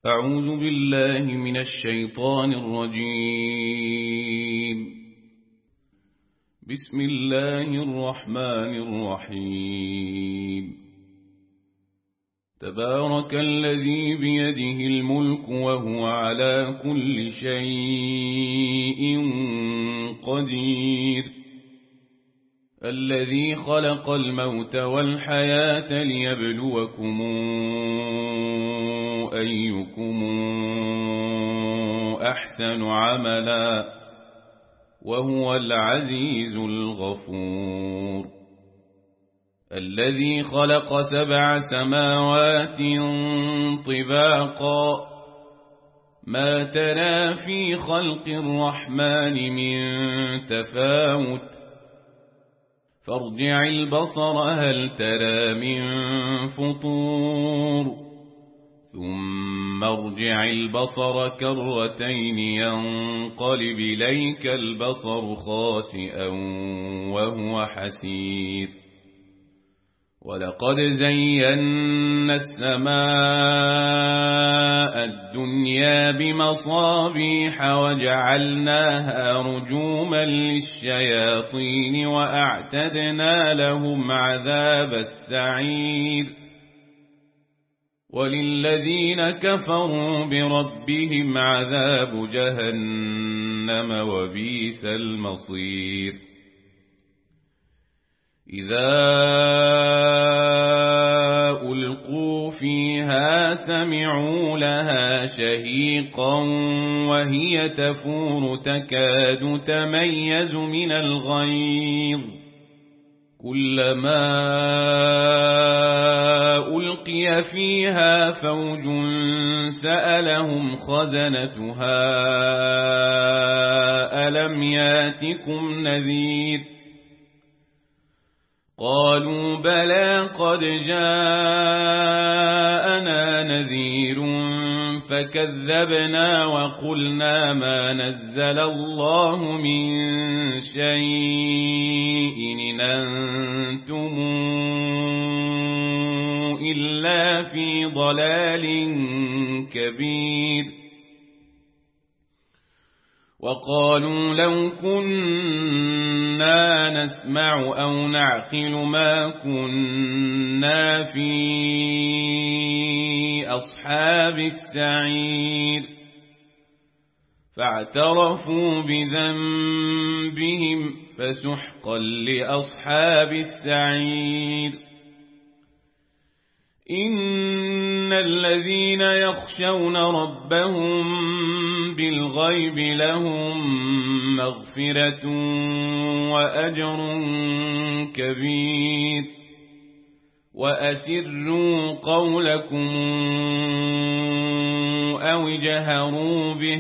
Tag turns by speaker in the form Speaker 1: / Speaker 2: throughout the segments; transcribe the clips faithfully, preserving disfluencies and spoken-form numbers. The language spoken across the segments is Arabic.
Speaker 1: أعوذ بالله من الشيطان الرجيم. بسم الله الرحمن الرحيم. تبارك الذي بيده الملك وهو على كل شيء قدير. الذي خلق الموت والحياة ليبلوكم أيكم أحسن عملا وهو العزيز الغفور. الذي خلق سبع سماوات طباقا ما ترى في خلق الرحمن من تفاوت فارجع البصر هل ترى من فطور ثم ارجع البصر كرتين ينقلب إليك البصر خاسئا وهو حسير. ولقد زينا السماء الدنيا بمصابيح وجعلناها رجوما للشياطين وأعتدنا لهم عذاب السعير. وللذين كفروا بربهم عذاب جهنم وبئس المصير. إذا ألقوا فيها سمعوا لها شهيقا وهي تفور تكاد تميز من الغيظ. كلما ألقي فيها فوج سألهم خزنتها ألم ياتكم نذير. قالوا بلى قد جاءنا نذير فكذبنا وقلنا ما نزل الله من شيء إن أنتم إلا في ضلال كبير. وقالوا لو كنا نسمع أو نعقل ما كنا في أصحاب السعير. فاعترفوا بذنبهم فسحقا لأصحاب السعير. إن الذين يخشون ربهم بالغيب لهم مغفرة وأجر كبير. وأسروا قولكم أو اجهروا به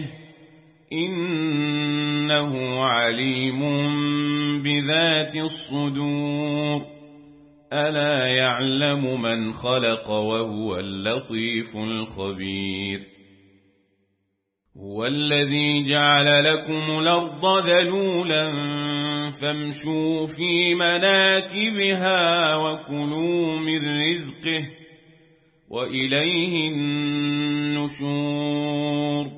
Speaker 1: إنه عليم بذات الصدور. ألا يعلم من خلق وهو اللطيف الخبير. هو الذي جعل لكم الأرض ذلولا فامشوا في مناكبها وكلوا من رزقه وإليه النشور.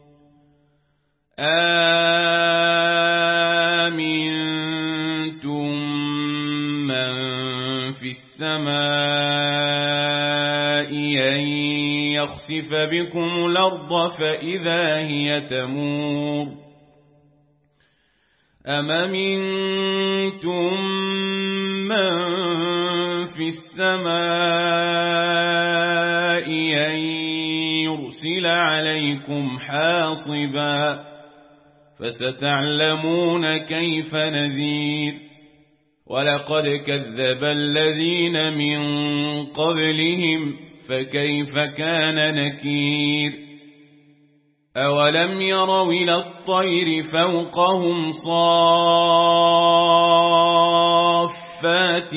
Speaker 1: آمنتم من في السماء أن يخسف بكم الأرض فإذا هي تمور. أم أمنتم من في السماء أن يرسل عليكم حاصبا فستعلمون كيف نذير. ولقد كذب الذين من قبلهم فكيف كان نكير. أولم يروا إلى الطير فوقهم صافات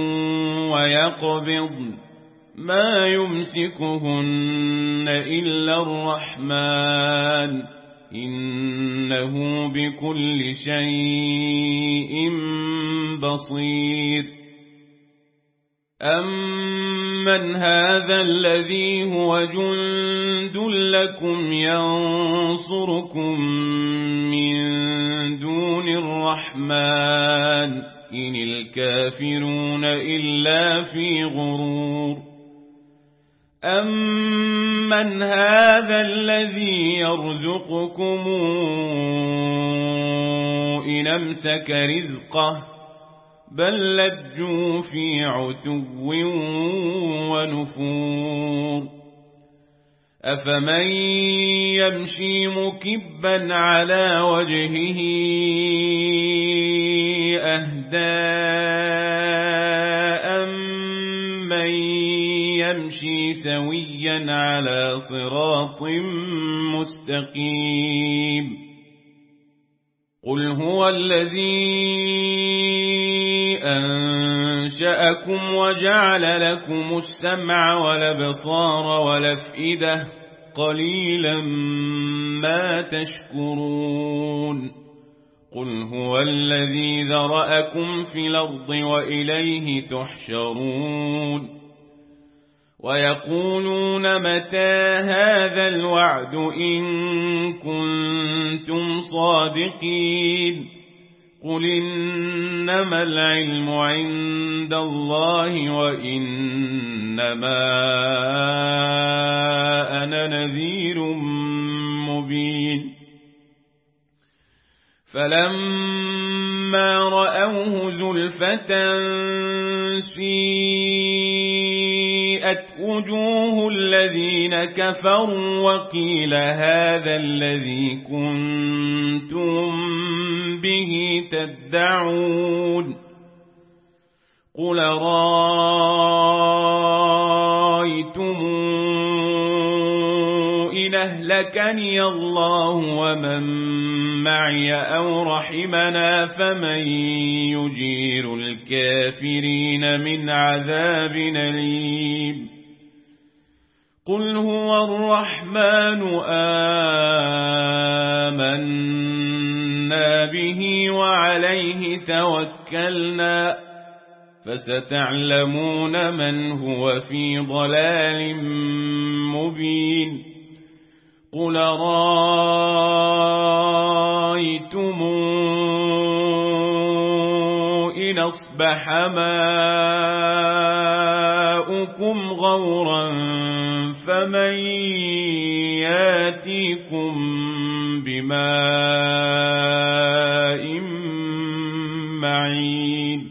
Speaker 1: ويقبضن ما يمسكهن إلا الرحمن إنه بكل شيء بصير. أَمَّنْ هَذَا الَّذِي هُوَ جُندٌ لَّكُمْ يَنصُرُكُم مِّن دُونِ الرَّحْمَٰنِ إِنِ الْكَافِرُونَ إِلَّا فِي غُرُورٍ أَمَّنْ هَذَا الَّذِي يَرْزُقُكُمْ إِنْ أَمْسَكَ رِزْقَهُ بل لجوا في عتو ونفور أفمن يمشي مكبا على وجهه أهدى أمن يمشي سويا على صراط مستقيم قل هو الذي أنشأكم وجعل لكم السمع والأبصار والأفئدة قليلا ما تشكرون قل هو الذي ذرأكم في الأرض وإليه تحشرون ويقولون متى هذا الوعد إن كنتم صادقين قل إنما العلم عند الله وإنما أنا نذير مبين فلما رأوه زلفة سيئت وجوه الذين كفروا وقيل هذا الذي كنتم به تدعون قل رأيتم إن أهلكني الله ومن معي أو رحمنا فمن يجير الكافرين من عذاب أليم قل هو الرحمن آمنا به وعليه توكلنا فستعلمون من هو في ضلال مبين قل رأيتم إن أصبح ماؤكم غورا فمن ياتيكم بماء معين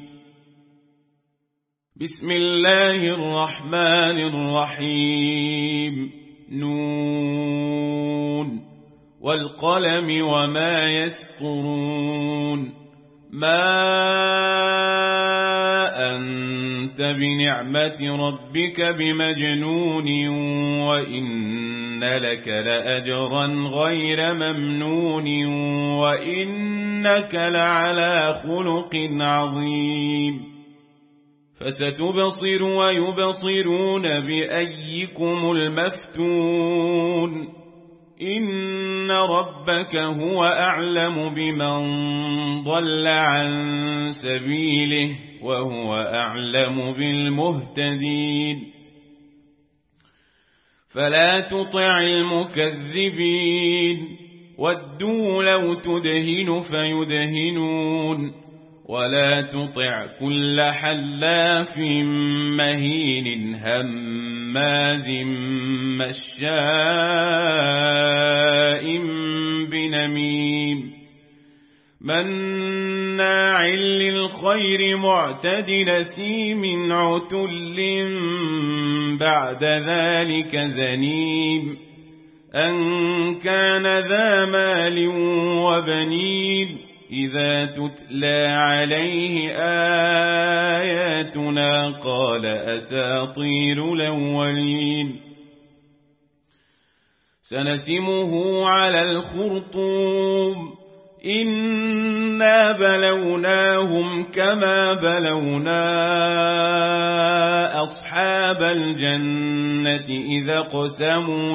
Speaker 1: بسم الله الرحمن الرحيم نون والقلم وما يسطرون ما أنت بنعمة ربك بمجنون وإن لك لأجرا غير ممنون وإنك لعلى خلق عظيم فستبصر ويبصرون بأيكم المفتون إن ربك هو أعلم بمن ضل عن سبيله وهو أعلم بالمهتدين فلا تطع المكذبين ودوا لو تدهن فيدهنون ولا تطع كل حلاف مهين هماز مشاء بنميم مناع للخير معتد نسيم عتل بعد ذلك زنيم أن كان ذا مال وبنين إذا تتلى عليه آياتنا قال أساطير الأولين سنسمه على الخرطوم إنا بلوناهم كما بلونا أصحاب الجنة إذا قسموا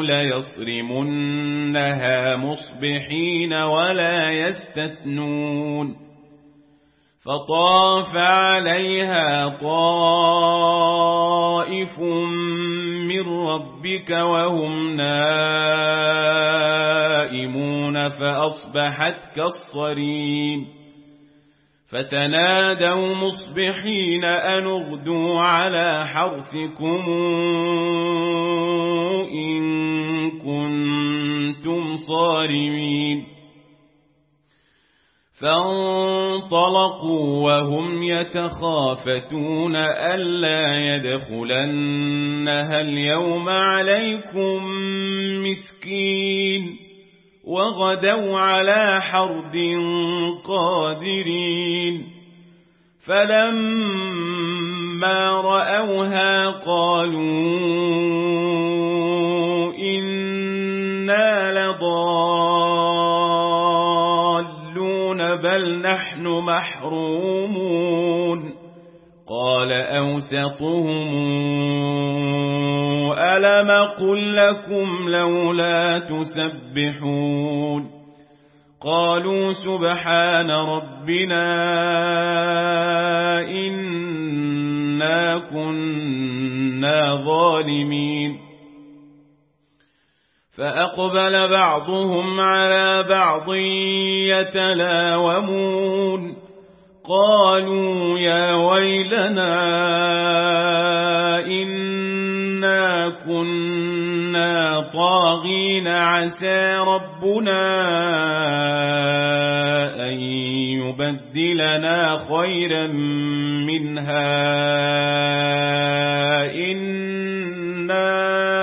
Speaker 1: ليصرمنها مصبحين ولا يستثنون فطاف عليها طائف من ربك وهم نائمون فأصبحت كالصريم فتنادوا مصبحين أن اغدوا على حرثكم إن كنتم صارمين فانطلقوا وهم يتخافتون ألا يدخلنها اليوم عليكم مسكين وغدوا على حرد قادرين فلما رأوها قالوا إنا لضالون بل نحن محرومون قال أوسطهم ألم قل لكم لولا تسبحون قالوا سبحان ربنا إنا كنا ظالمين فأقبل بعضهم على بعض يتلاومون قالوا يا ويلنا إنا كنا طاغين عسى ربنا أن يبدلنا خيرا منها إنا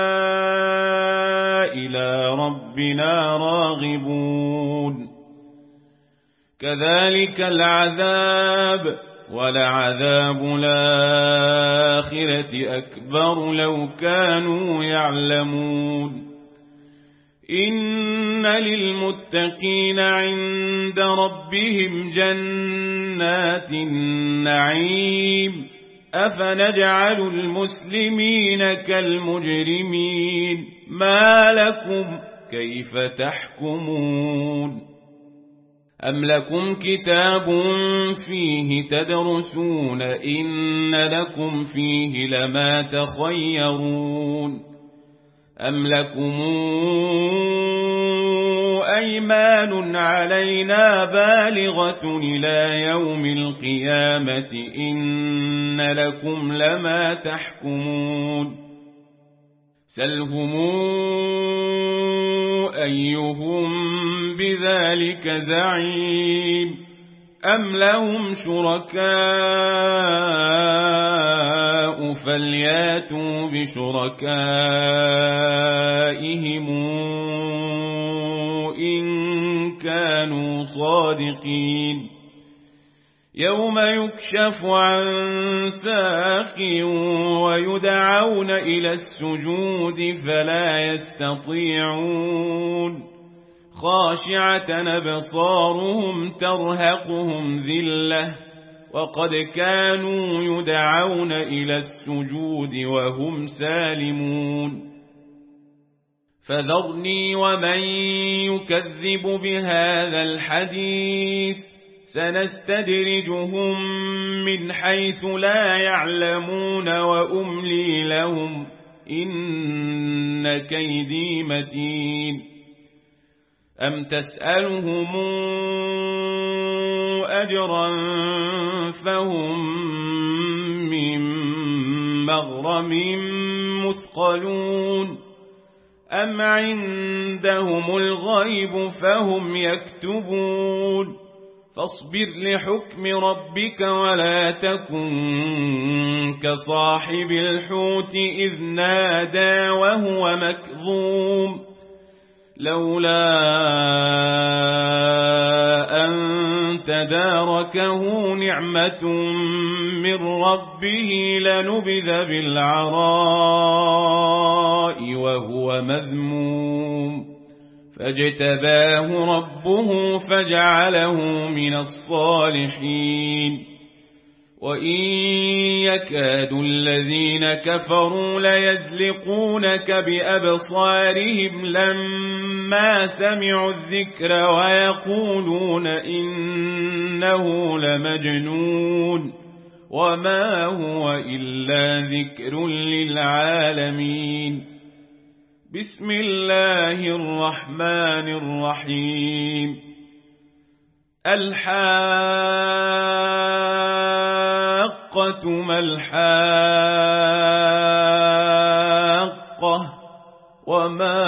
Speaker 1: إلى ربنا راغبون كذلك العذاب ولعذاب الآخرة أكبر لو كانوا يعلمون إن للمتقين عند ربهم جنات النعيم أفنجعل المسلمين كالمجرمين ما لكم كيف تحكمون أم لكم كتاب فيه تدرسون إن لكم فيه لما تخيرون أم لكم أيمان علينا بالغة إلى يوم القيامة إن لكم لما تحكمون سلهم أيهم بذلك زعيم أم لهم شركاء فلياتوا بشركائهم إن كانوا صادقين يوم يكشف عن ساق ويدعون إلى السجود فلا يستطيعون خاشعة أبصارهم ترهقهم ذلة وقد كانوا يدعون إلى السجود وهم سالمون فذرني ومن يكذب بهذا الحديث سنستدرجهم من حيث لا يعلمون وأملي لهم إن كيدي متين أم تسألهم أجرا فهم من مغرم مثقلون أم عندهم الغيب فهم يكتبون فاصبر لحكم ربك ولا تكن كصاحب الحوت إذ نادى وهو مكظوم لولا أن تداركه نعمة من ربه لنبذ بالعراء وهو مذموم فاجتباه ربه فجعله من الصالحين وإن يكاد الذين كفروا ليزلقونك بأبصارهم لما سمعوا الذكر ويقولون إنه لمجنون وما هو إلا ذكر للعالمين. بسم الله الرحمن الرحيم. الحاقة ما الحاقة وما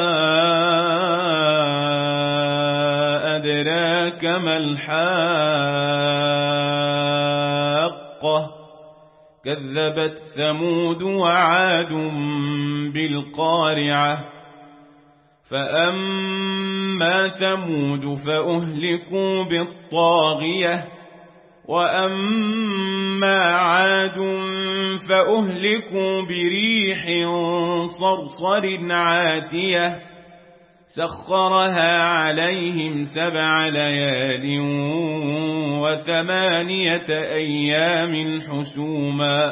Speaker 1: أدراك ما الحاقة كذبت ثمود وعاد بالقارعة فأما ثمود فأهلكوا بالطاغية وأما عاد فأهلكوا بريح صرصر عاتية سخرها عليهم سبع ليال وثمانية أيام حسوما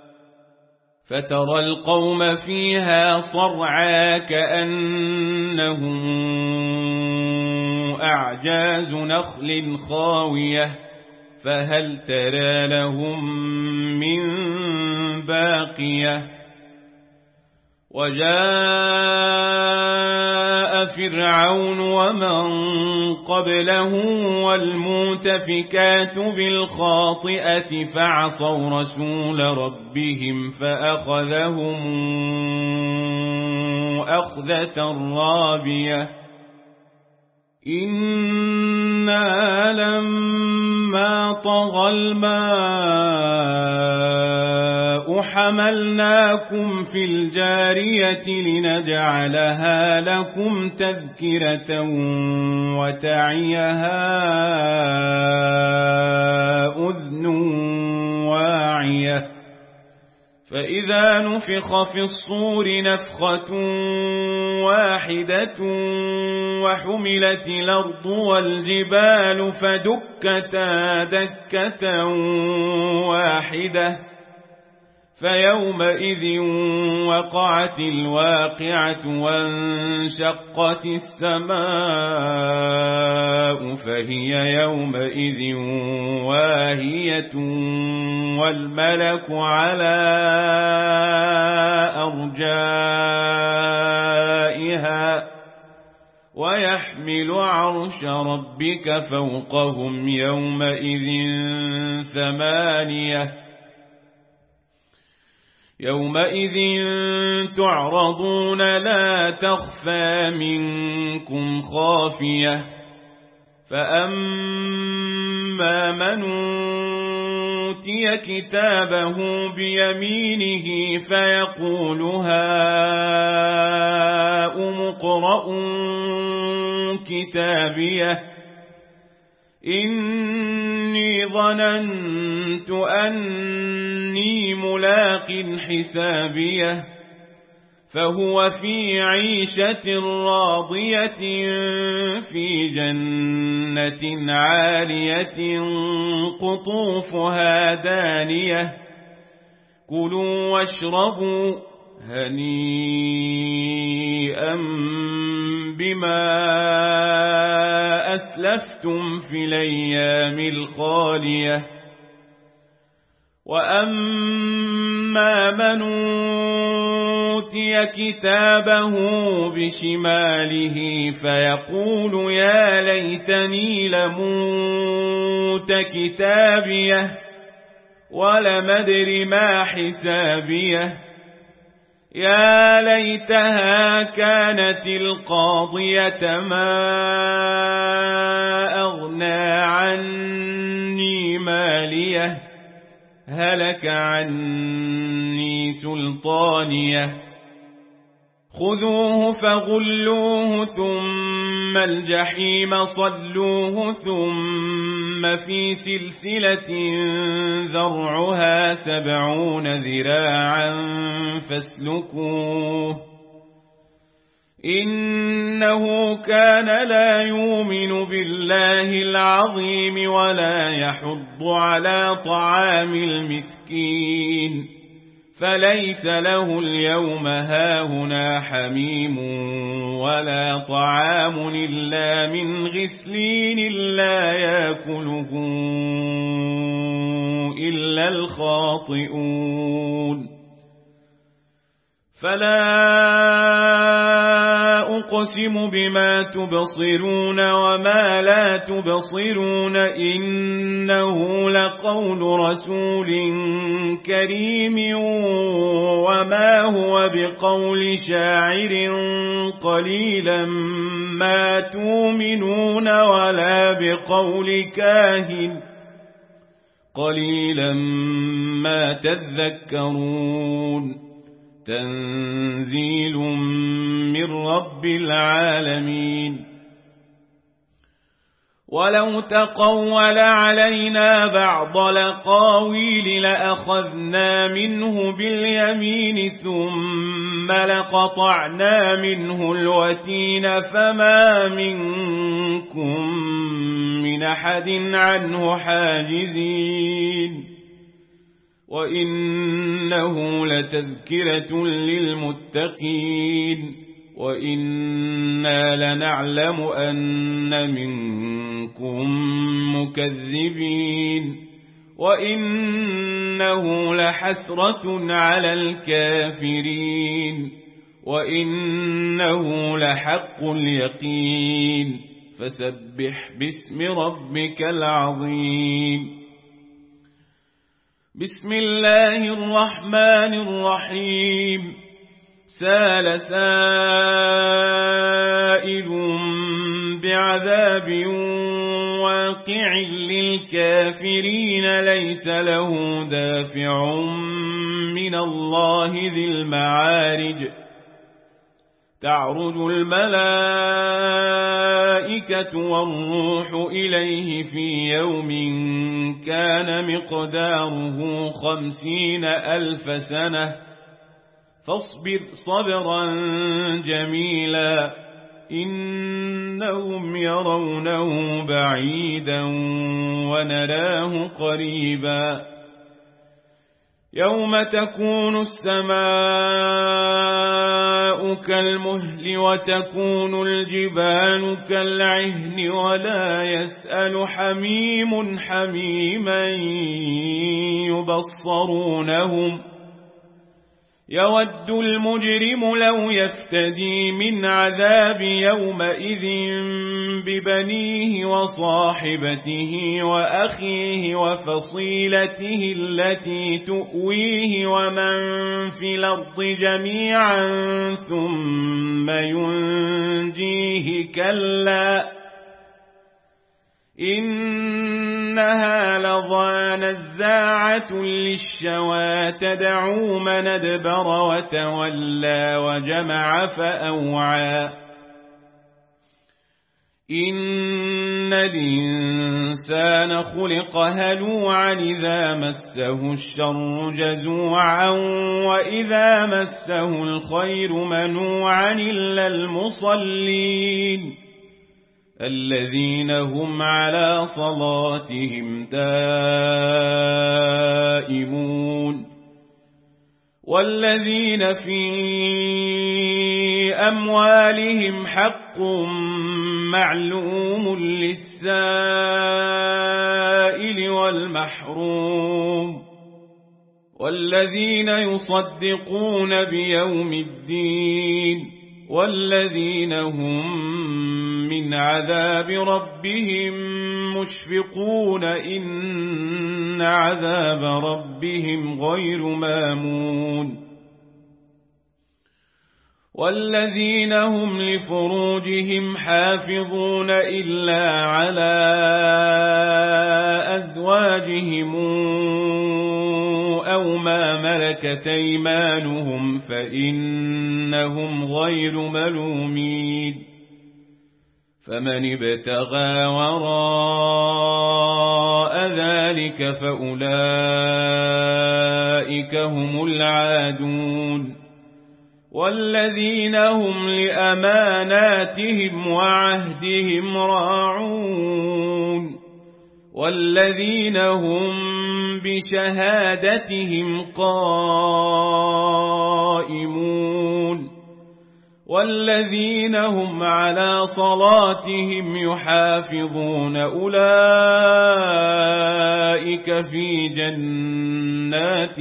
Speaker 1: فترى القوم فيها صرعا كأنهم أعجاز نخل خاوية فهل ترى لهم من باقية. وجاء فرعون ومن قبله والمؤتفكات بالخاطئة فعصوا رسول ربهم فأخذهم أخذة رابية. إنا لما طغى الماء حملناكم في الجارية لنجعلها لكم تذكرة وتعيها أذن واعية فإذا نفخ في الصور نفخة واحدة وحملت الأرض والجبال فدكتا دكة واحدة فيومئذ وقعت الواقعة وانشقت السماء فهي يومئذ واهية والملك على أرجائها ويحمل عرش ربك فوقهم يومئذ ثمانية يومئذ تعرضون لا تخفى منكم خافية فأما من أوتي كتابه بيمينه فيقول هاؤم اقرءوا كتابيه إني ظننت أني ملاق حسابيه فهو في عيشة راضية في جنة عالية قطوفها دانية كلوا واشربوا هنيئا بما أسلفتم في الأيام الخالية وأما من أوتي كتابه بشماله فيقول يا ليتني لموت كتابيه ولم أدر ما حسابيه يا ليتها كانت القاضية ما أغنى عني ماليه هلك عني سلطانيه خذوه فغلوه ثم الجحيم صلوه ثم في سلسلة ذرعها سبعون ذراعا فاسلكوه إن إنه كان لا يؤمن بالله العظيم ولا يحض على طعام المسكين فليس له اليوم هاهنا حميم ولا طعام إلا من غسلين لا يأكله إلا الخاطئون فلا أقسم بما تبصرون وما لا تبصرون إنه لقول رسول كريم وما هو بقول شاعر قليلا ما تؤمنون ولا بقول كاهن قليلا ما تذكرون تنزيل من رب العالمين ولو تقول علينا بعض الأقاويل لأخذنا منه باليمين ثم لقطعنا منه الوتين فما منكم من أحد عنه حاجزين وإنه لتذكرة للمتقين وإنا لنعلم أن منكم مكذبين وإنه لحسرة على الكافرين وإنه لحق اليقين فسبح باسم ربك العظيم بسم الله الرحمن الرحيم سال سائل بعذاب واقع للكافرين ليس له دافع من الله ذي المعارج تعرج الملائكة والروح إليه في يوم كان مقداره خمسين ألف سنة فاصبر صبرا جميلا إنهم يرونه بعيدا ونراه قريبا يوم تكون السماء كالمهل وتكون الجبال كالعهن ولا يسأل حميم حميما يبصرونهم يود المجرم لو يفتدي من عذاب يومئذ ببنيه وصاحبته وأخيه وفصيلته التي تؤويه ومن في الأرض جميعا ثم ينجيه كلا إنها لظى نزاعة للشوى تدعو من أدبر وتولى وجمع فأوعى إن الإنسان خلق هلوعا إذا مسه الشر جزوعا وإذا مسه الخير منوعا إلا المصلين الذين هم على صلاتهم دائمون والذين في أموالهم حق معلوم للسائل والمحروم والذين يصدقون بيوم الدين والذين هم من عذاب ربهم مشفقون إن عذاب ربهم غير مامون والذين هم لفروجهم حافظون إلا على أزواجهم أو ما ملكت أيمانهم فإنهم غير ملومين فمن ابتغى وراء ذلك فأولئك هم العادون والذين هم لأماناتهم وعهدهم راعون والذين هم بشهادتهم قائمون والذين هم على صلاتهم يحافظون أولئك في جنات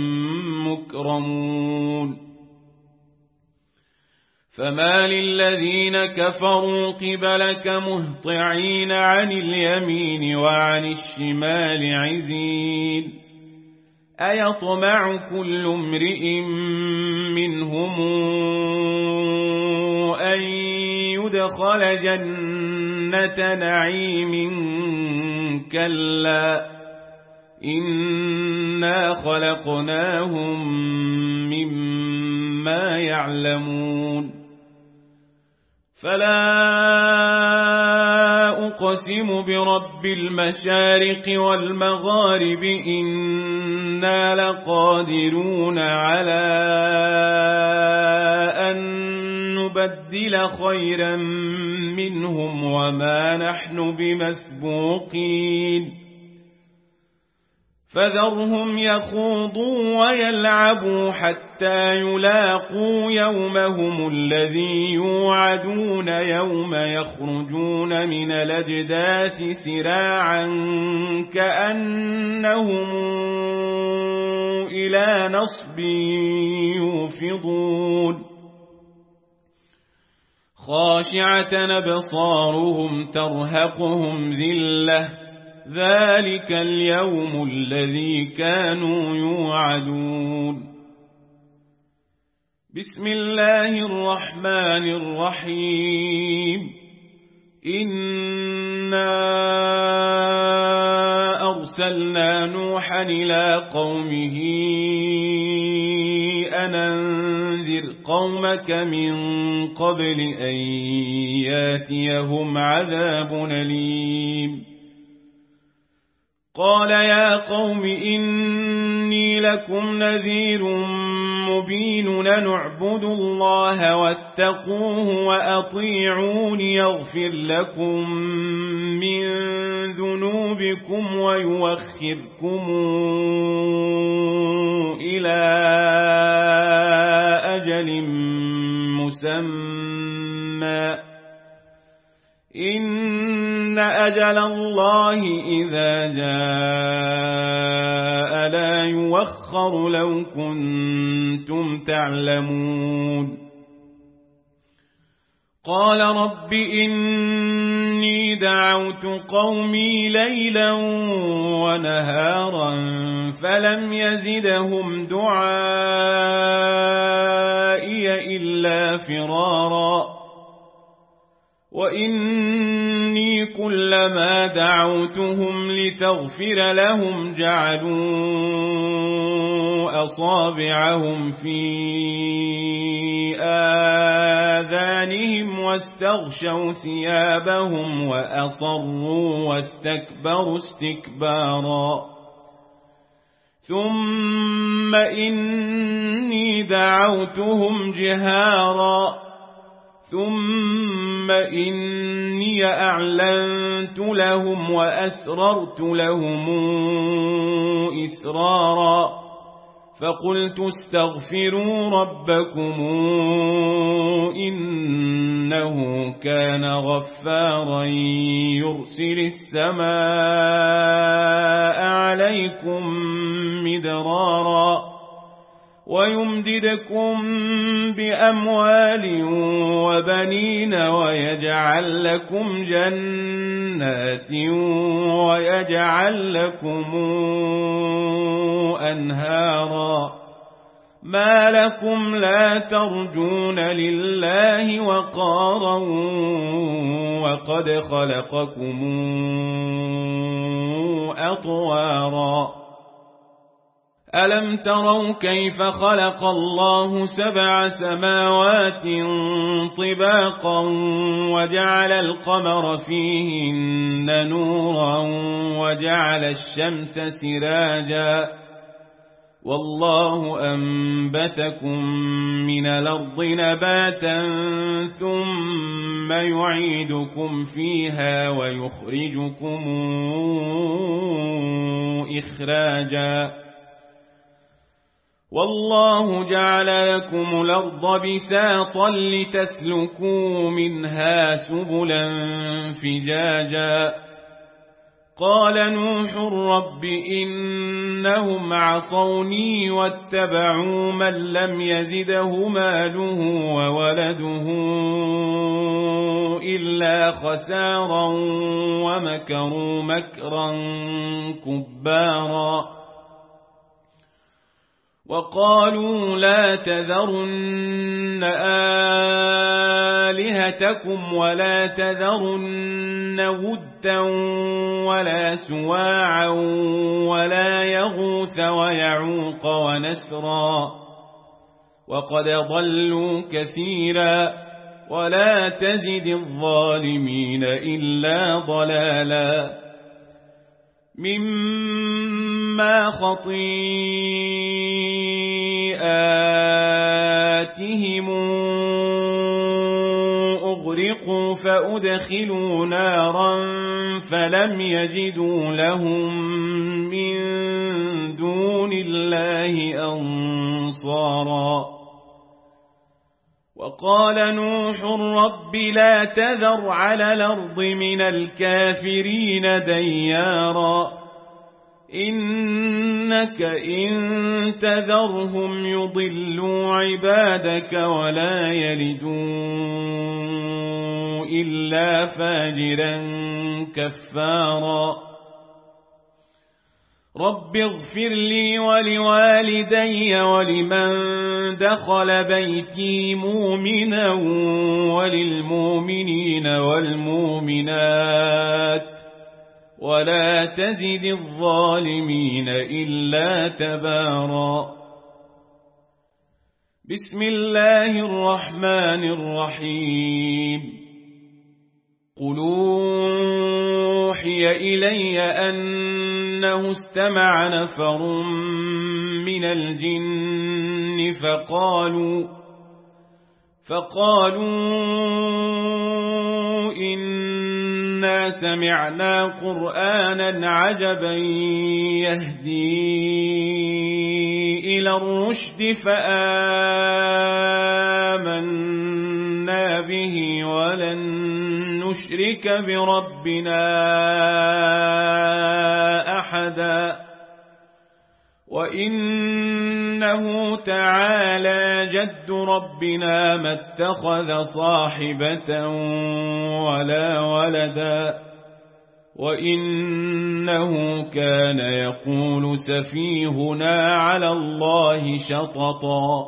Speaker 1: مكرمون فما للذين كفروا قبلك مهطعين عن اليمين وعن الشمال عزين أيطمع كل امرئ منهم أن يدخل جنة نعيم كلا إنا خلقناهم مما يعلمون فلا أقسم برب المشارق والمغارب إنا لقادرون على أن نبدل خيرا منهم وما نحن بمسبوقين فذرهم يخوضوا ويلعبوا حتى يلاقوا يومهم الذي يوعدون يوم يخرجون من الأجداث سراعا كأنهم إلى نصب يوفضون خاشعة أبصارهم ترهقهم ذلة ذلك اليوم الذي كانوا يوعدون بسم الله الرحمن الرحيم إنا أرسلنا نوحا إلى قومه أن أنذر قومك من قبل أن ياتيهم عذاب أليم قال يا قوم إني لكم نذير مبين أن اعبدوا الله واتقوه وأطيعون يغفر لكم من ذنوبكم ويوخركم إلى أجل مسمى إن أجل الله إذا جاء لا يوخر لو كنتم تعلمون قال رب إني دعوت قومي ليلا ونهارا فلم يزدهم دعائي إلا فرارا وإني كلما دعوتهم لتغفر لهم جعلوا أصابعهم في آذانهم واستغشوا ثيابهم وأصروا واستكبروا استكبارا ثم إني دعوتهم جهارا ثم إني أعلنت لهم وأسررت لهم إسرارا فقلت استغفروا ربكم إنه كان غفارا يرسل السماء عليكم مدرارا ويمددكم بأموال وبنين ويجعل لكم جنات ويجعل لكم أنهارا ما لكم لا ترجون لله وقارا وقد خلقكم أطوارا ألم تروا كيف خلق الله سبع سماوات طباقا وجعل القمر فيهن نورا وجعل الشمس سراجا والله أنبتكم من الأرض نباتا ثم يعيدكم فيها ويخرجكم إخراجا والله جعل لكم الأرض بساطا لتسلكوا منها سبلا فجاجا قال نوح رب إنهم عصوني واتبعوا من لم يزده ماله وولده إلا خسارا ومكروا مكرا كبارا وقالوا لا تذرن آلهتكم ولا تذرن ودا ولا سواعا ولا يغوث ويعوق ونسرا وقد ضلوا كثيرا ولا تزد الظالمين إلا ضلالا مما خطيئاتهم أغرقوا فأدخلوا نارا فلم يجدوا لهم من دون الله أنصارا وقال نوح رب لا تذر على الأرض من الكافرين ديارا إنك إن تذرهم يضلوا عبادك ولا يلدوا إلا فاجرا كفارا رب اغفر لي ولوالدي ولمن دخل بيتي مؤمنا وللمؤمنين والمؤمنات ولا تزد الظالمين إلا تبارا بسم الله الرحمن الرحيم قل أوحي إلي أنه استمع نفر من الجن فقالوا فقالوا إنا سمعنا قرآنا عجبا يهدي إلى الرشد فآمنا به ولن نشرك بربنا أحدا وإنه تعالى جد ربنا ما اتخذ صاحبة ولا ولدا وإنه كان يقول سفيهنا على الله شططا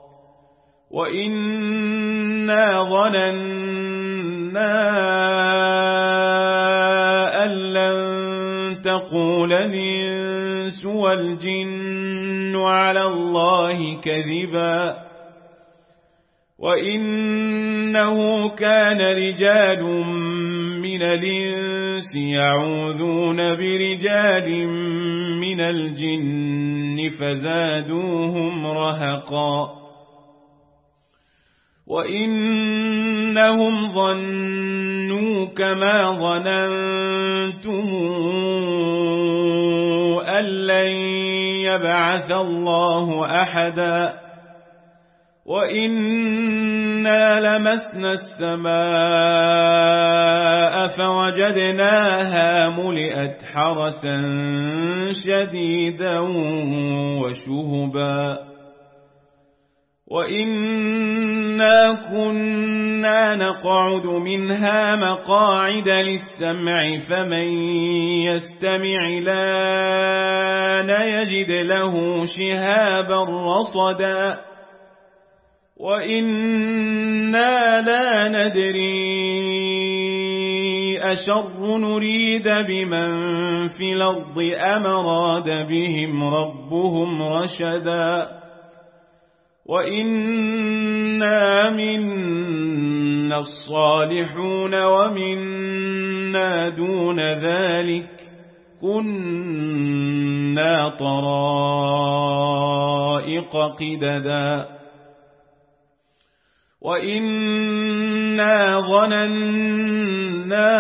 Speaker 1: وإنا ظننا أن لن تقول الإنس والجن على الله كذبا وإنه كان رجال من الإنس يعوذون برجال من الجن فزادوهم رهقا وإنهم ظنوا كما ظننتم أن لن يبعث الله أحدا وإنا لمسنا السماء فوجدناها ملئت حرسا شديدا وشهبا وإنا كنا نقعد منها مقاعد للسمع فمن يستمع الآن يجد له شهابا رصدا وإنا لا ندري أشر نريد بمن في الأرض أم أراد بهم ربهم رشدا وإنا منا الصالحون ومنا دون ذلك كنا طرائق قددا وإنا ظننا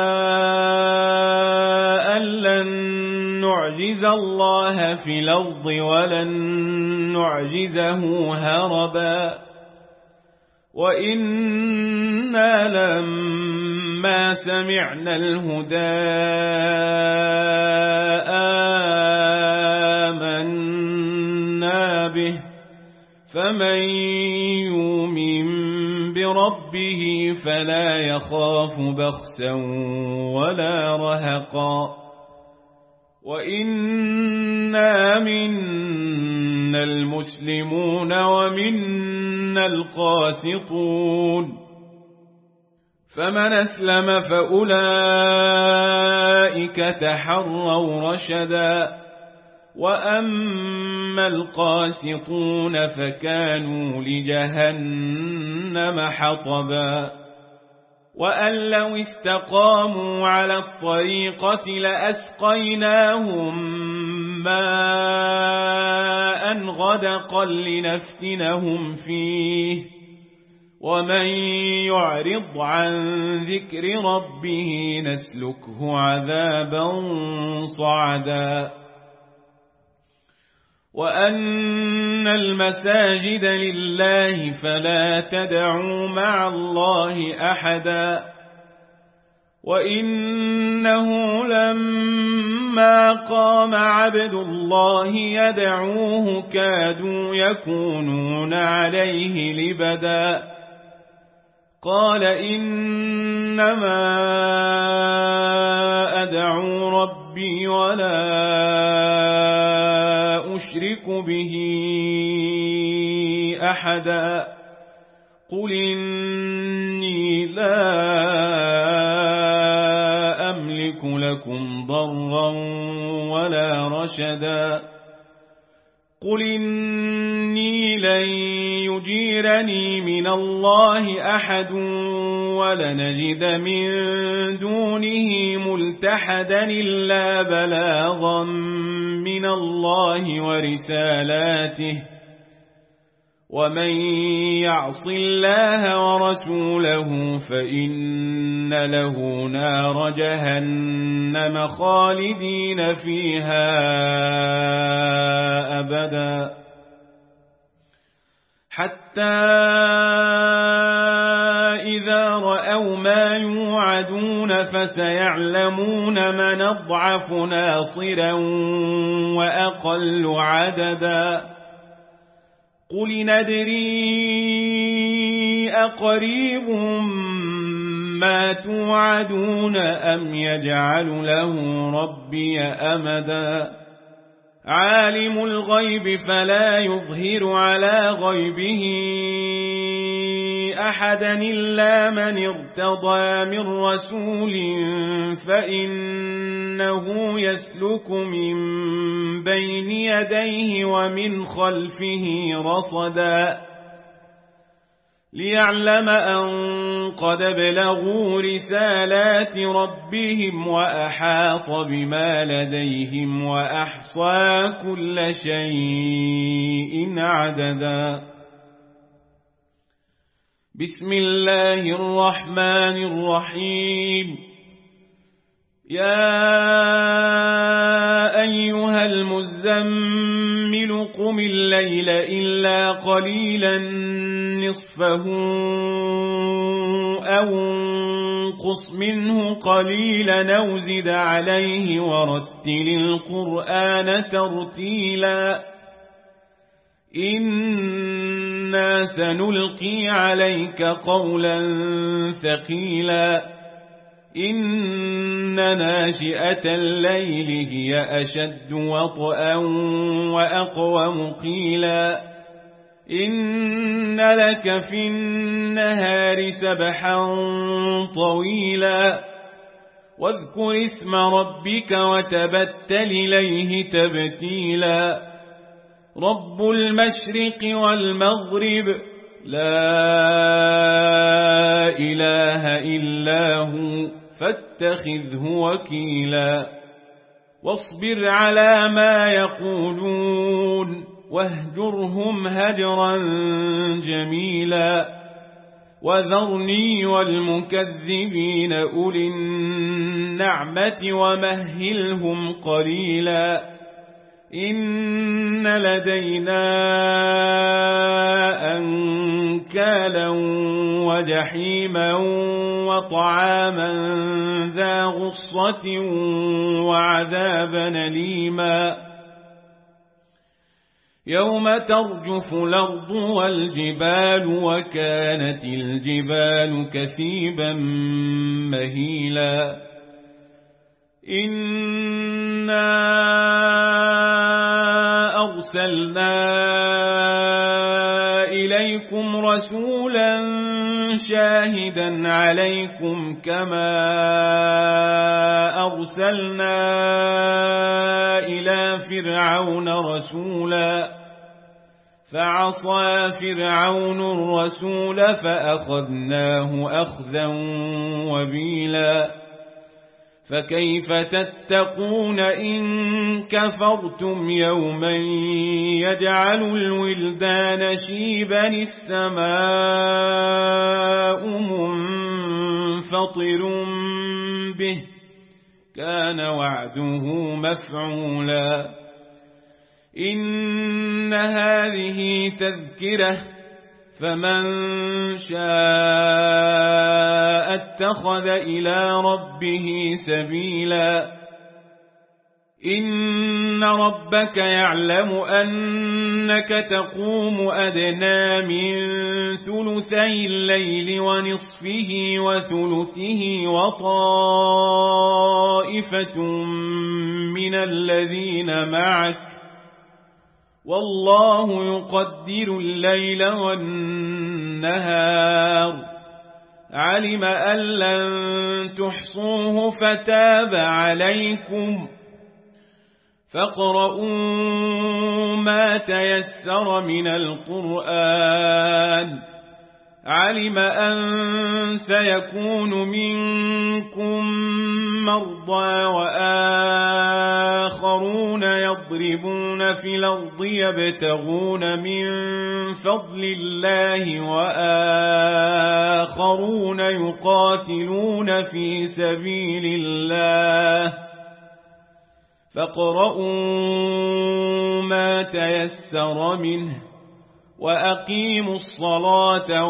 Speaker 1: أن لن نعجز الله في الأرض ولن نعجزه هربا وإنا لما سمعنا الهدى آمنا به فمن يؤمن بربه فلا يخاف بخسا ولا رهقا وإنا منا المسلمون ومنا القاسطون فمن أسلم فأولئك تحروا رشدا وأما القاسطون فكانوا لجهنم حطبا وأن لو استقاموا على الطريقة لأسقيناهم ماء غدقا لنفتنهم فيه ومن يعرض عن ذكر ربه نسلكه عذابا صعدا وأن المساجد لله فلا تدعوا مع الله أحدا وإنه لما قام عبد الله يدعوه كادوا يكونون عليه لبدا قال إنما أدعو ربي ولا أشرك به أحدا قل إني لا أملك لكم ضرا ولا رشدا قل إني لن يجيرني من الله أحد ولنجد من دونه ملتحدا إلا بلاغا من الله ورسالاته ومن يعص الله ورسوله فإن له نار جهنم خالدين فيها أبدا حتى إذا رأوا ما يوعدون فسيعلمون من أضعف ناصرا وأقل عددا قل ندري أقريب ما توعدون أم يجعل له ربي أمدا عالم الغيب فلا يظهر على غيبه أحدا إلا من ارتضى من رسول فإنه يسلك من بين يديه ومن خلفه رصدا ليعلم أن قد بلغوا رسالات ربهم وأحاط بما لديهم وأحصى كل شيء عددا بسم الله الرحمن الرحيم يا أيها المزمل قم الليل إلا قليلا نصفه أو انقص منه قليلا أو زد عليه ورتل القرآن ترتيلا إنا سنلقي عليك قولا ثقيلا إن ناشئة الليل هي أشد وطئا وأقوم قيلا إن لك في النهار سبحا طويلا واذكر اسم ربك وتبتل إليه تبتيلا رب المشرق والمغرب لا إله إلا هو فاتخذه وكيلا واصبر على ما يقولون واهجرهم هجرا جميلا وذرني والمكذبين أولي النعمة ومهلهم قليلا إن لدينا أنكالا وجحيما وطعاما ذا غصة وعذابا أليما يوم ترجف الأرض والجبال وكانت الجبال كثيبا مهيلا إنا أرسلنا إليكم رسولا شاهدا عليكم كما أرسلنا إلى فرعون رسولا فعصى فرعون الرسول فأخذناه أخذا وبيلا فكيف تتقون إن كفرتم يوما يجعل الولدان شيبا السماء منفطر به كان وعده مفعولا إن هذه تذكرة فمن شاء اتخذ إلى ربه سبيلا إن ربك يعلم أنك تقوم أدنى من ثلثي الليل ونصفه وثلثه وطائفة من الذين معك والله يقدر الليل والنهار علم أن لن تحصوه فتاب عليكم فاقرؤوا ما تيسر من القرآن علم أن سيكون منكم مرضى وآخرون يضربون في الأرض يبتغون من فضل الله وآخرون يقاتلون في سبيل الله فاقرؤوا ما تيسر منه وأقيموا الصلاة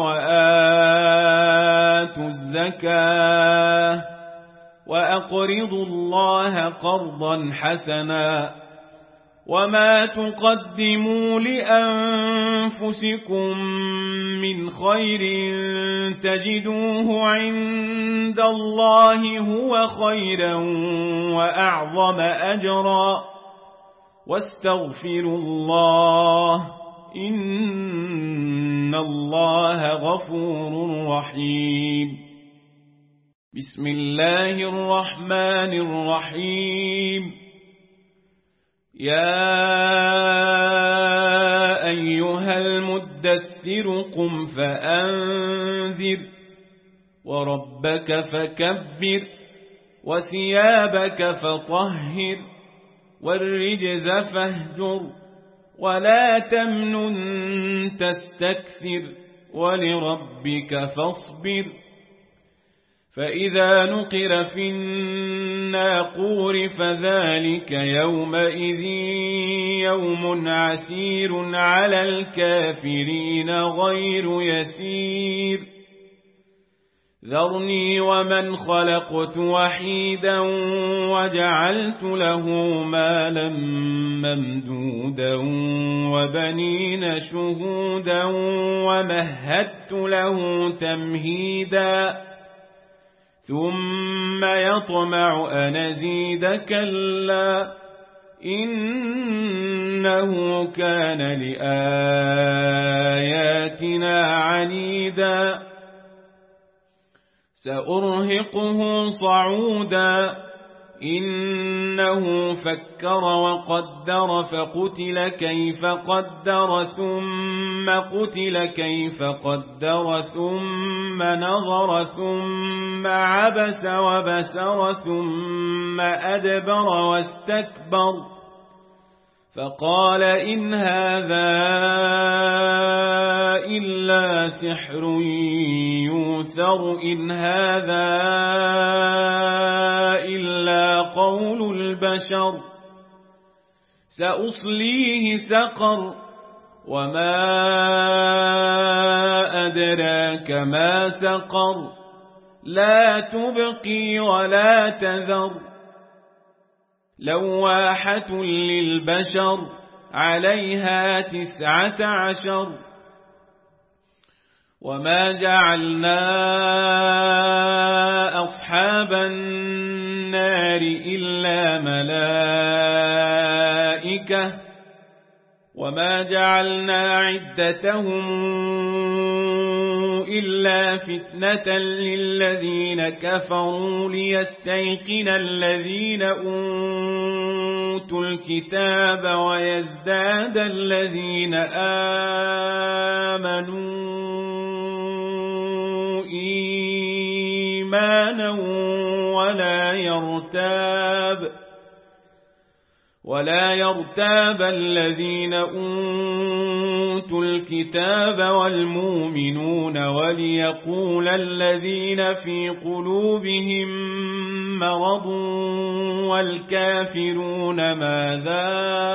Speaker 1: وآتوا الزكاة وأقرضوا الله قرضا حسنا وما تقدموا لأنفسكم من خير تجدوه عند الله هو خيرا وأعظم أجرا واستغفروا الله إن الله غفور رحيم بسم الله الرحمن الرحيم يا أيها المدثر قم فأنذر وربك فكبر وثيابك فطهر والرجز فاهجر ولا تمنن تستكثر ولربك فاصبر فإذا نقر في الناقور فذلك يومئذ يوم عسير على الكافرين غير يسير ذرني ومن خلقت وحيدا وجعلت له مالا ممدودا وبنين شهودا ومهدت له تمهيدا ثم يطمع أن أزيد كلا إنه كان لآياتنا عنيدا سأرهقه صعودا إنه فكر وقدر فقتل كيف قدر ثم قتل كيف قدر ثم نظر ثم عبس وبسر ثم أدبر واستكبر فقال إن هذا إلا سحر يؤثر إن هذا إلا قول البشر سأصليه سقر وما أدراك ما سقر لا تبقي ولا تذر لواحة للبشر عليها تسعة عشر وما جعلنا أصحاب النار إلا ملائكة وما جعلنا عدتهم إلا فتنة للذين كفروا ليستيقن الذين أوتوا الكتاب ويزداد الذين آمنوا إيمانا ولا يرتاب ولا يرتاب الذين أوتوا الكتاب والمؤمنون وليقول الذين في قلوبهم مرض والكافرون ماذا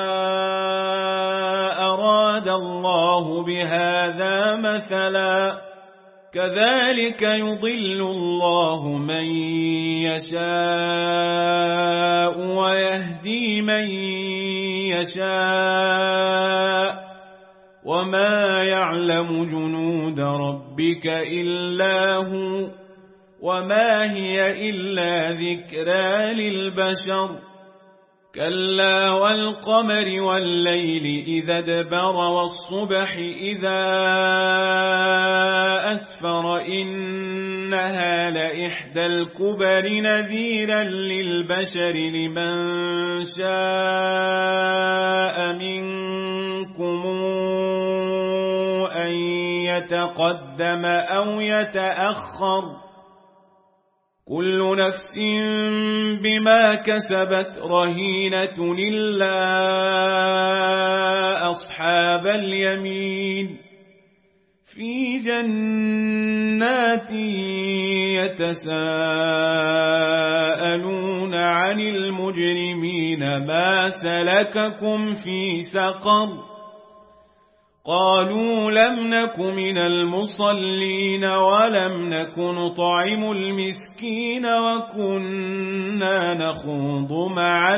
Speaker 1: أراد الله بهذا مثلا كذلك يضل الله من يشاء ويهدي من يشاء وما يعلم جنود ربك إلا هو وما هي إلا ذكرى للبشر كلا والقمر والليل إذا ادبر والصبح إذا أسفر إنها لإحدى الكبر نذيرا للبشر لمن شاء منكم أن يتقدم أو يتأخر كل نفس بما كسبت رهينة إلا أصحاب اليمين في جنات يتساءلون عن المجرمين ما سلككم في سقر قالوا لم نك من المصلين ولم نك نطعم المسكين وكنا نخوض مع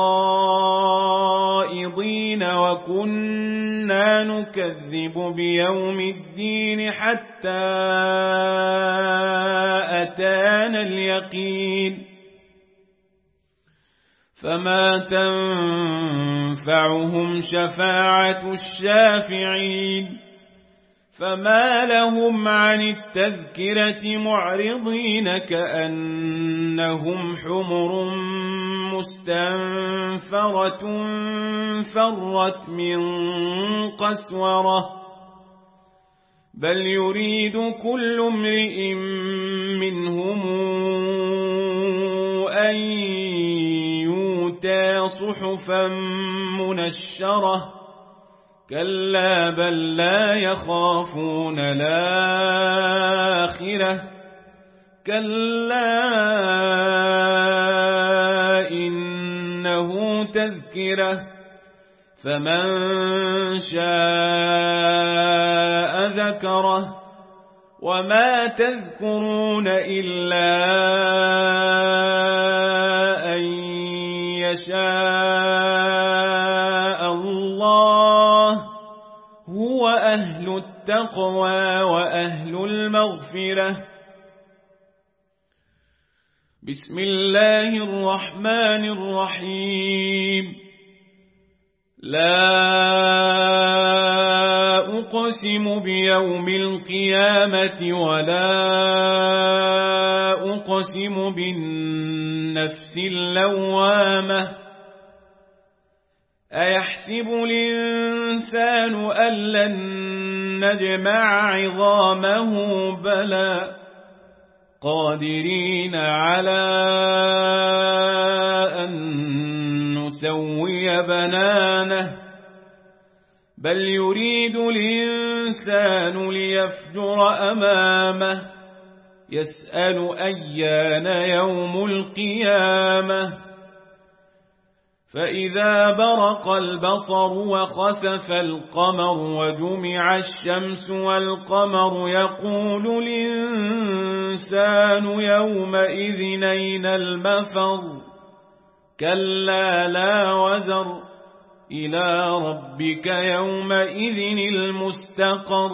Speaker 1: الخائضين وكنا نكذب بيوم الدين حتى أتانا اليقين فما تنفعهم شفاعة الشافعين فما لهم عن التذكرة معرضين كأنهم حمر مستنفرة فرت من قسورة بل يريد كل امرئ منهم أن يؤتى صحفا منشرة كلا بل لا يخافون الآخرة كلا إنه تذكرة فمن شاء ذكره وما تذكرون إلا أن يشاء الله هو أهل التقوى وأهل المغفرة بسم الله الرحمن الرحيم لا أقسم بيوم القيامة ولا أقسم بالنفس اللوامة أيحسب الإنسان أن لن نجمع عظامه بلى قادرين على أن نسوي بنانه بل يريد الإنسان ليفجر أمامه يسأل أيان يوم القيامة فإذا برق البصر وخسف القمر وجمع الشمس والقمر يقول الإنسان يومئذ أين المفر كلا لا وزر إلى ربك يومئذ المستقر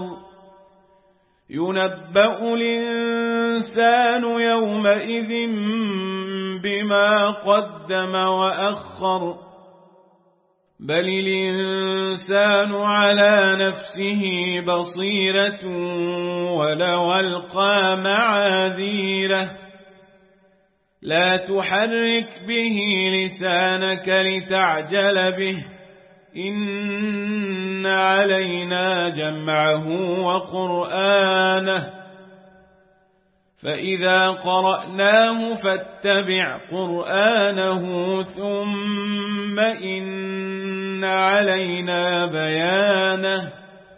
Speaker 1: ينبأ الإنسان يومئذ بما قدم وأخر بل الإنسان على نفسه بصيرة ولو ألقى معاذيره لا تحرك به لسانك لتعجل به إن علينا جمعه وقرآنه فإذا قرأناه فاتبع قرآنه ثم إن علينا بيانه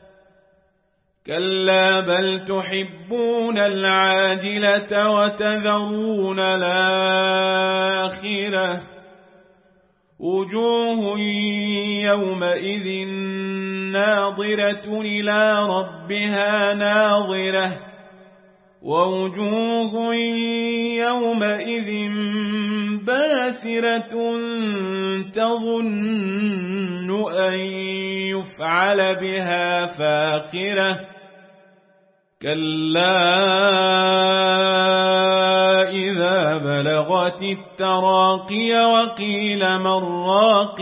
Speaker 1: كلا بل تحبون العاجلة وتذرون الآخرة وجوه يومئذ ناظرة إلى ربها ناظرة ووجوه يومئذ باسرة تظن أن يفعل بها فاقرة كلا إذا بلغت التراقي وقيل من راق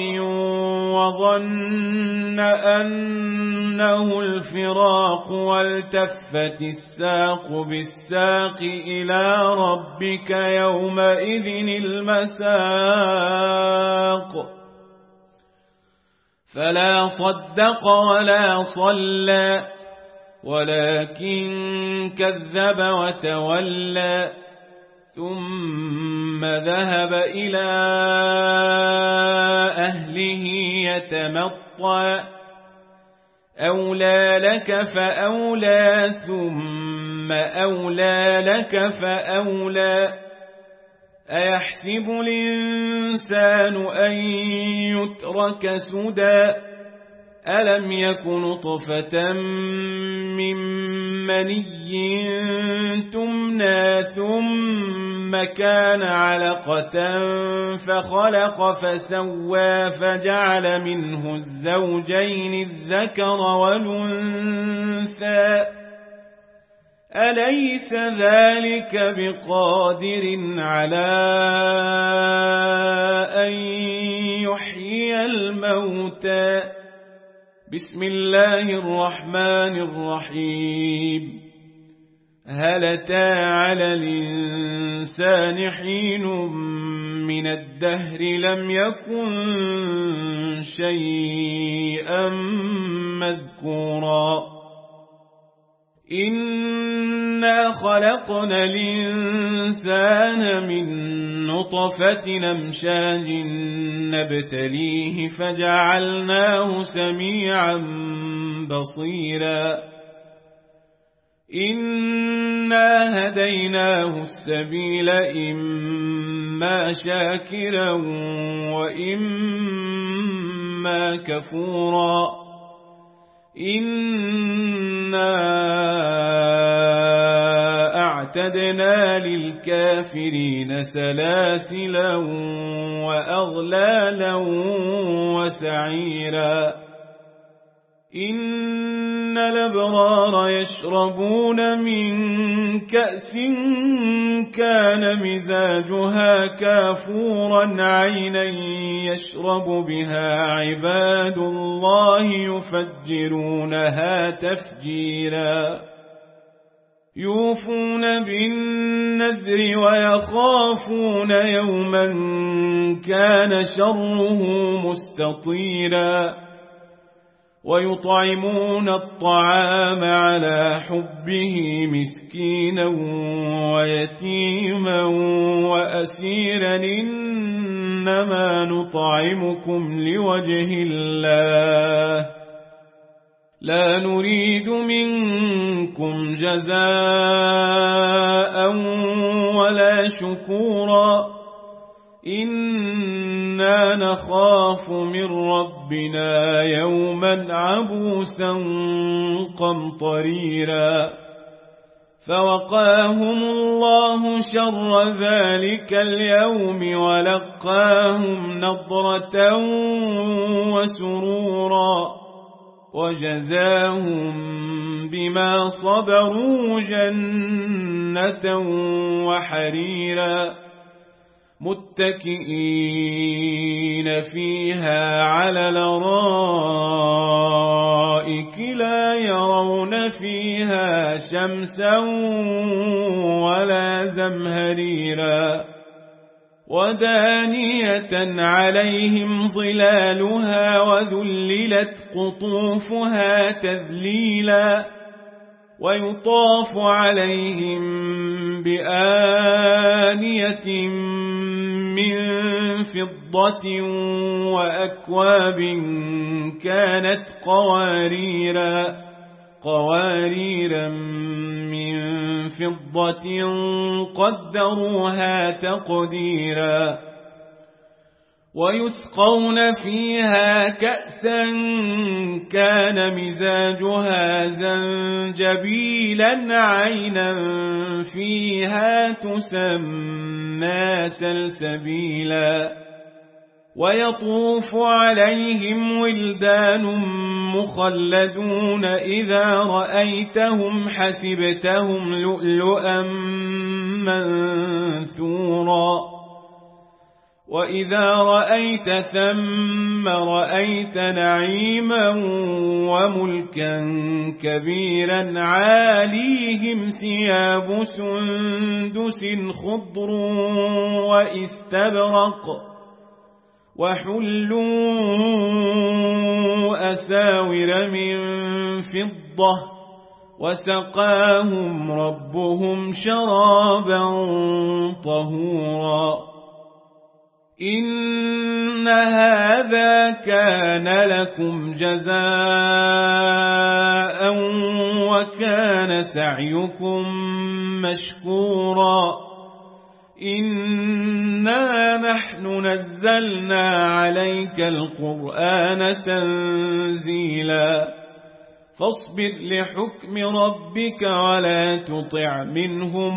Speaker 1: وظن أنه الفراق والتفت الساق بالساق إلى ربك يومئذ المساق فلا صدق ولا صلى ولكن كذب وتولى ثم ذهب إلى أهله يتمطى أولى لك فأولى ثم أولى لك فأولى أيحسب الإنسان أن يترك سدى ألم يك نطفة من مني تمنى ثم كان علقة فخلق فسوى فجعل منه الزوجين الذكر والأنثى أليس ذلك بقادر على أن يحيي الموتى بسم الله الرحمن الرحيم هل أتى على الإنسان حين من الدهر لم يكن شيئا مذكورا إنا خلقنا الإنسان من نطفة أمشاج نبتليه فجعلناه سميعا بصيرا إنا هديناه السبيل إما شاكرا وإما كفورا إنا أعتدنا للكافرين سلاسلا وأغلالا وسعيرا إن الأبرار يشربون من كأس كان مزاجها كافورا عينا يشرب بها عباد الله يفجرونها تفجيرا يوفون بالنذر ويخافون يوما كان شره مستطيرا ويطعمون الطعام على حبه مسكينا ويتيما وأسيرا إنما نطعمكم لوجه الله لا نريد منكم جزاء ولا شكورا إنا نخاف من ربنا يوما عبوسا قمطريرا فوقاهم الله شر ذلك اليوم ولقاهم نضرة وسرورا وجزاهم بما صبروا جنة وحريرا متكئين فيها على الأرائك لا يرون فيها شمسا ولا زمهريرا ودانية عليهم ظلالها وذللت قطوفها تذليلا ويطاف عليهم بآنية من فضة وأكواب كانت قواريرا قواريرا من فضة قدروها تقديرا ويسقون فيها كأسا كان مزاجها زنجبيلا عينا فيها تسمى سلسبيلا ويطوف عليهم ولدان مخلدون إذا رأيتهم حسبتهم لؤلؤا منثورا وإذا رأيت ثم رأيت نعيما وملكا كبيرا عاليهم ثياب سندس خضر واستبرق وحلوا أساور من فضة وسقاهم ربهم شرابا طهورا إن هذا كان لكم جزاء وكان سعيكم مشكورا إنا نحن نزلنا عليك القرآن تنزيلا فاصبر لحكم ربك ولا تطع منهم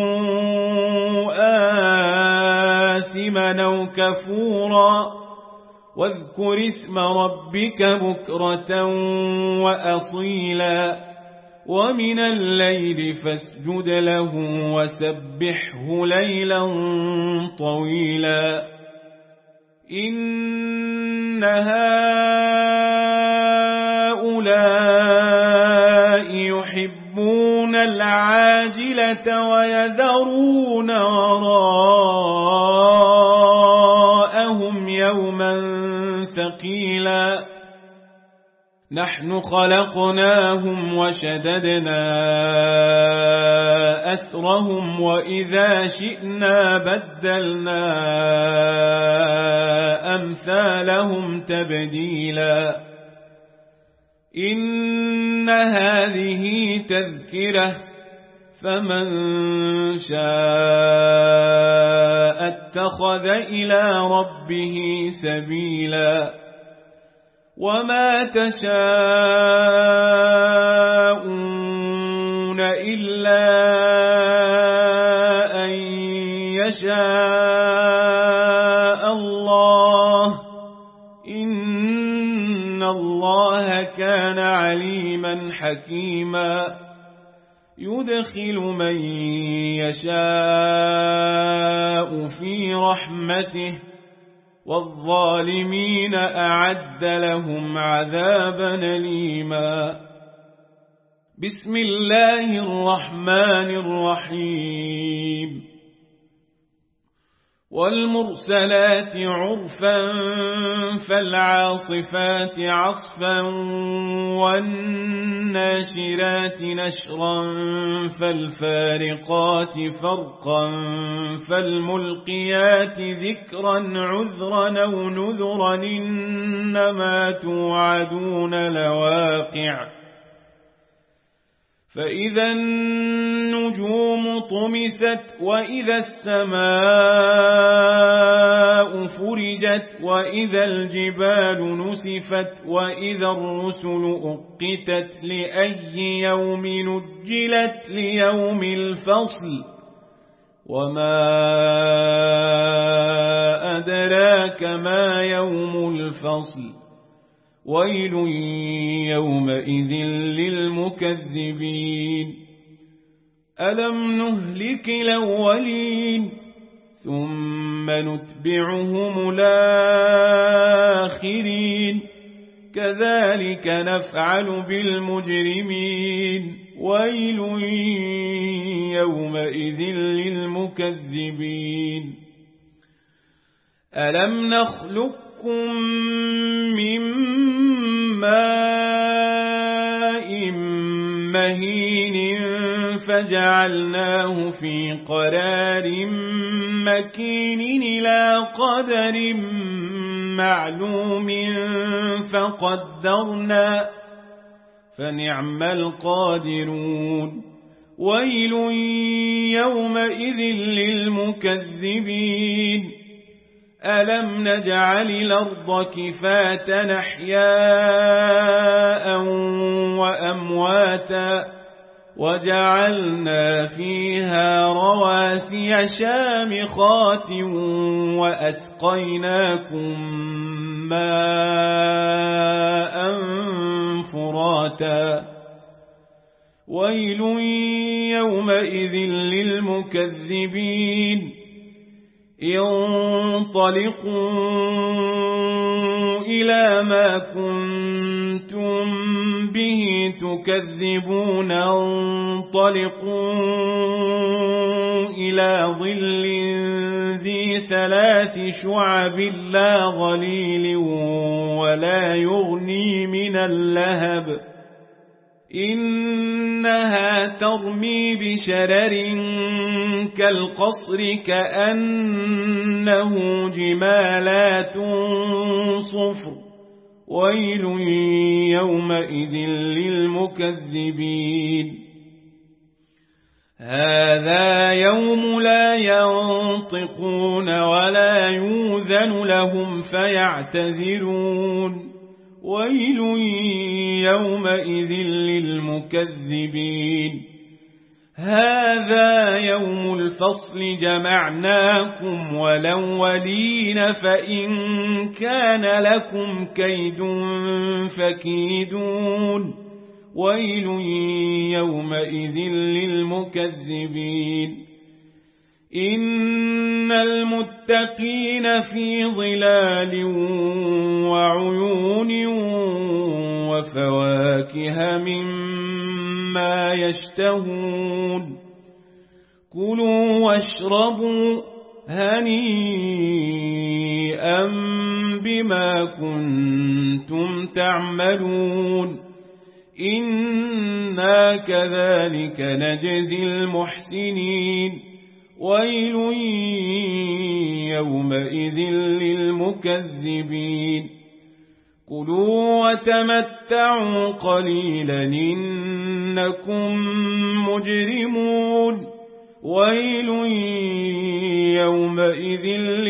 Speaker 1: آثما أو كفورا واذكر اسم ربك بكرة وأصيلا ومن الليل فاسجد له وسبحه ليلا طويلا إن هؤلاء يحبون العاجلة ويذرون وراءهم يوما ثقيلا نحن خلقناهم وشددنا أسرهم وإذا شئنا بدلنا أمثالهم تبديلا إن هذه تذكرة فمن شاء اتخذ إلى ربه سبيلا وما تشاءون إلا أن يشاء الله إن الله كان عليما حكيما يدخل من يشاء في رحمته والظالمين أعد لهم عذابا أليما بسم الله الرحمن الرحيم والمرسلات عرفا فالعاصفات عصفا والناشرات نشرا فالفارقات فرقا فالملقيات ذكرا عذرا أو نذرا إنما توعدون لواقع فإذا النجوم طمست وإذا السماء فرجت وإذا الجبال نسفت وإذا الرسل أقتت لأي يوم نجلت ليوم الفصل وما أدراك ما يوم الفصل ويل يومئذ للمكذبين ألم نهلك الأولين ثم نتبعهم الآخرين كذلك نفعل بالمجرمين ويل يومئذ للمكذبين ألم نخلقكم من ماء مهين فجعلناه في قرار مكين إلى قدر معلوم فقدرنا فنعم القادرون ويل يومئذ للمكذبين ألم نجعل الأرض كفاة أحياء وأمواتا وجعلنا فيها رواسي شامخات وأسقيناكم ماء فراتا ويل يومئذ للمكذبين انطلقوا إلى ما كنتم به تكذبون انطلقوا إلى ظل ذي ثلاث شعب لا ظليل ولا يغني من اللهب إنها ترمي بشرر كالقصر كأنه جمالات صفر ويل يومئذ للمكذبين هذا يوم لا ينطقون ولا يؤذن لهم فيعتذرون ويل يومئذ للمكذبين هذا يوم الفصل جمعناكم والأولين فإن كان لكم كيد فكيدون ويل يومئذ للمكذبين إن المتقين في ظلال وعيون وفواكه مما يشتهون كلوا واشربوا هنيئا بما كنتم تعملون إنا كذلك نجزي المحسنين ويل يومئذ للمكذبين كلوا وتمتعوا قليلا إنكم مجرمون ويل يومئذ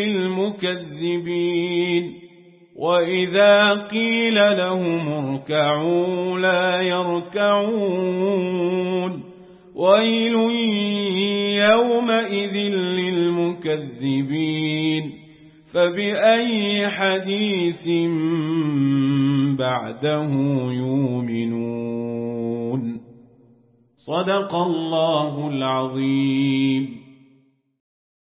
Speaker 1: للمكذبين وإذا قيل لهم اركعوا لا يركعون ويل يومئذ للمكذبين فبأي حديث بعده يؤمنون صدق الله العظيم.